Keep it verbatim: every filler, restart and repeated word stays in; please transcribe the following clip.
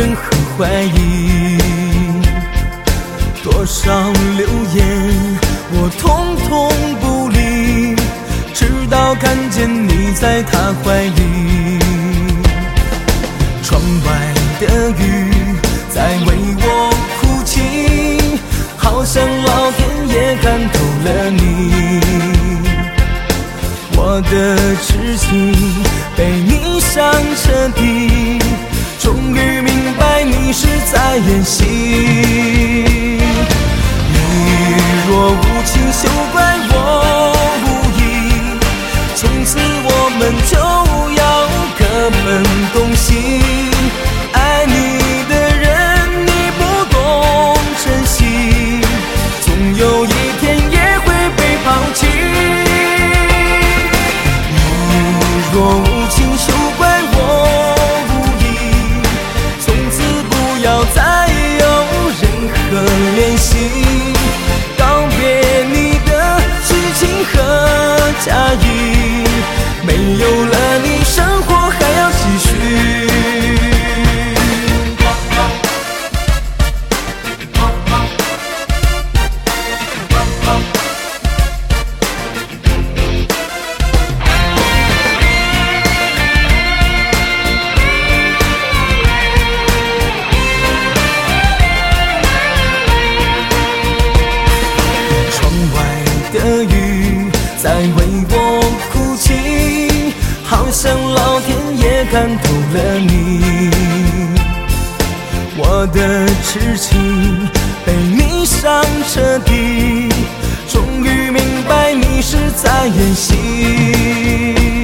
任何怀疑。多少流言我统统不理，直到看见你在他怀里。窗外的雨在为我哭泣，好像老天爷看透了你。我的痴情被你伤彻底，终于明白你是在演戏。你若无情，休怪我无意，从此我们就要各奔东西。爱你的人你不懂珍惜，总有一天也会被抛弃。你若无情，休怪我无意，从此不要再有任何联系。告别你的痴情和假意，没有了你，生活还要继续。的雨在为我哭泣，好像老天爷看透了你。我的痴情被你伤彻底，终于明白你是在演戏。